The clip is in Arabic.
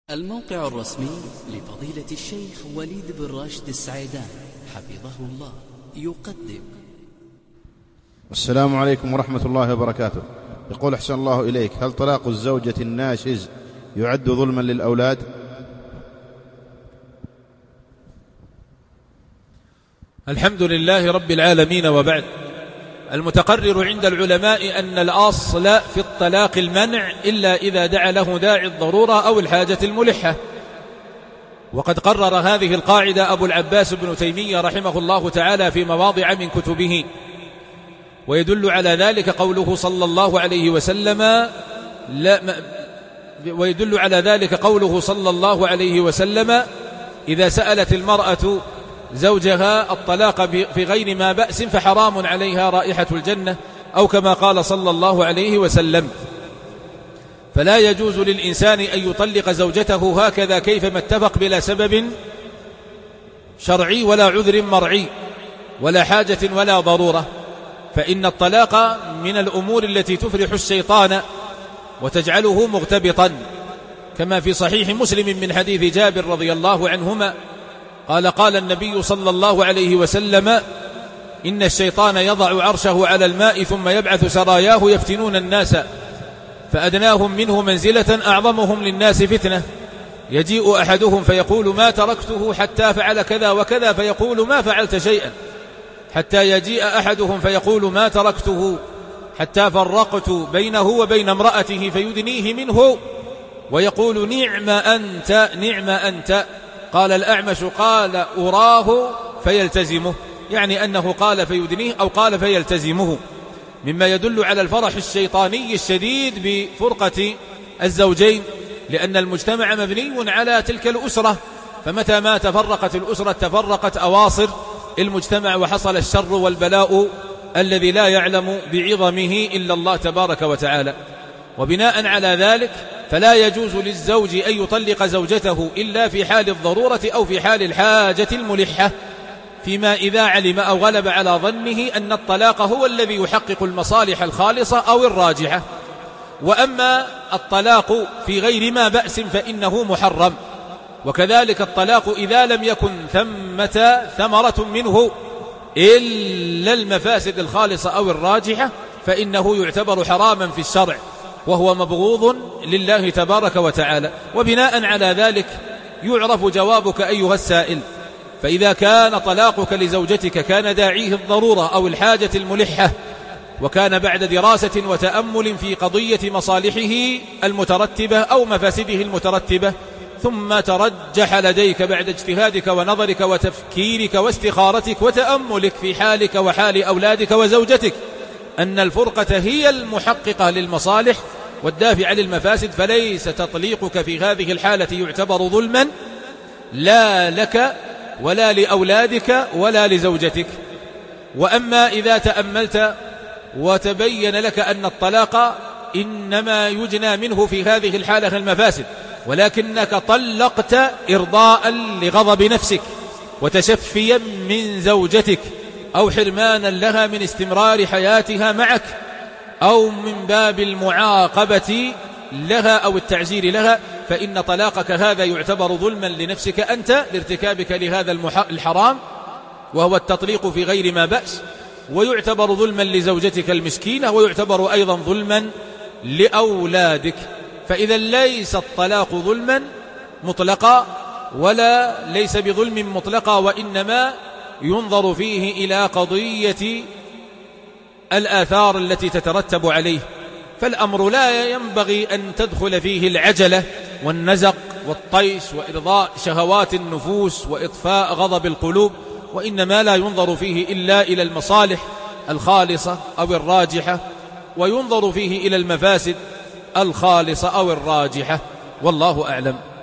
الموقع الرسمي لفضيلة الشيخ وليد بن راشد السعيدان حفظه الله يقدم. السلام عليكم ورحمة الله وبركاته. يقول أحسن الله إليك، هل طلاق الزوجة الناشز يعد ظلما للأولاد؟ الحمد لله رب العالمين، وبعد. المتقرر عند العلماء أن الأصل في الطلاق المنع إلا إذا دعا له داعي الضرورة أو الحاجة الملحة، وقد قرر هذه القاعدة أبو العباس بن تيمية رحمه الله تعالى في مواضع من كتبه، ويدل على ذلك قوله صلى الله عليه وسلم إذا سألت المرأة زوجها الطلاق في غير ما بأس فحرام عليها رائحة الجنة، أو كما قال صلى الله عليه وسلم. فلا يجوز للإنسان أن يطلق زوجته هكذا كيفما اتفق بلا سبب شرعي ولا عذر مرعي ولا حاجة ولا ضرورة، فإن الطلاق من الأمور التي تفرح الشيطان وتجعله مغتبطا، كما في صحيح مسلم من حديث جابر رضي الله عنهما قال النبي صلى الله عليه وسلم: إن الشيطان يضع عرشه على الماء ثم يبعث سراياه يفتنون الناس، فأدناهم منه منزلة أعظمهم للناس فتنة، يجيء أحدهم فيقول: ما تركته حتى فعل كذا وكذا، فيقول: ما فعلت شيئا، حتى يجيء أحدهم فيقول: ما تركته حتى فرقت بينه وبين امرأته، فيدنيه منه ويقول: نعم أنت نعم أنت. قال الأعمش: قال أراه فيلتزمه، يعني أنه قال فيدنيه أو قال فيلتزمه، مما يدل على الفرح الشيطاني الشديد بفرقة الزوجين، لأن المجتمع مبني على تلك الأسرة، فمتى ما تفرقت الأسرة تفرقت أواصر المجتمع، وحصل الشر والبلاء الذي لا يعلم بعظمه إلا الله تبارك وتعالى. وبناء على ذلك فلا يجوز للزوج أن يطلق زوجته إلا في حال الضرورة أو في حال الحاجة الملحة، فيما إذا علم أو غلب على ظنه أن الطلاق هو الذي يحقق المصالح الخالصة أو الراجحة. وأما الطلاق في غير ما بأس فإنه محرم، وكذلك الطلاق إذا لم يكن ثمة ثمرة منه إلا المفاسد الخالصة أو الراجحة فإنه يعتبر حراما في الشرع، وهو مبغوض لله تبارك وتعالى. وبناء على ذلك يعرف جوابك أيها السائل. فإذا كان طلاقك لزوجتك كان داعيه الضرورة أو الحاجة الملحة، وكان بعد دراسة وتأمل في قضية مصالحه المترتبة أو مفاسده المترتبة، ثم ترجح لديك بعد اجتهادك ونظرك وتفكيرك واستخارتك وتأملك في حالك وحال أولادك وزوجتك أن الفرقة هي المحققة للمصالح والدافع للمفاسد، فليس تطليقك في هذه الحالة يعتبر ظلما لا لك ولا لأولادك ولا لزوجتك. وأما إذا تأملت وتبين لك أن الطلاق إنما يجنى منه في هذه الحالة المفاسد، ولكنك طلقت إرضاء لغضب نفسك وتشفيا من زوجتك، أو حرمانا لها من استمرار حياتها معك، أو من باب المعاقبة لها أو التعزير لها، فإن طلاقك هذا يعتبر ظلما لنفسك أنت لارتكابك لهذا الحرام، وهو التطليق في غير ما بأس، ويعتبر ظلما لزوجتك المسكينة، ويعتبر أيضا ظلما لأولادك. فإذا ليس الطلاق ظلما مطلقا ولا ليس بظلم مطلقا، وإنما ينظر فيه إلى قضية الآثار التي تترتب عليه، فالأمر لا ينبغي أن تدخل فيه العجلة والنزق والطيش وإرضاء شهوات النفوس وإطفاء غضب القلوب، وإنما لا ينظر فيه إلا إلى المصالح الخالصة أو الراجحة، وينظر فيه إلى المفاسد الخالصة أو الراجحة، والله أعلم.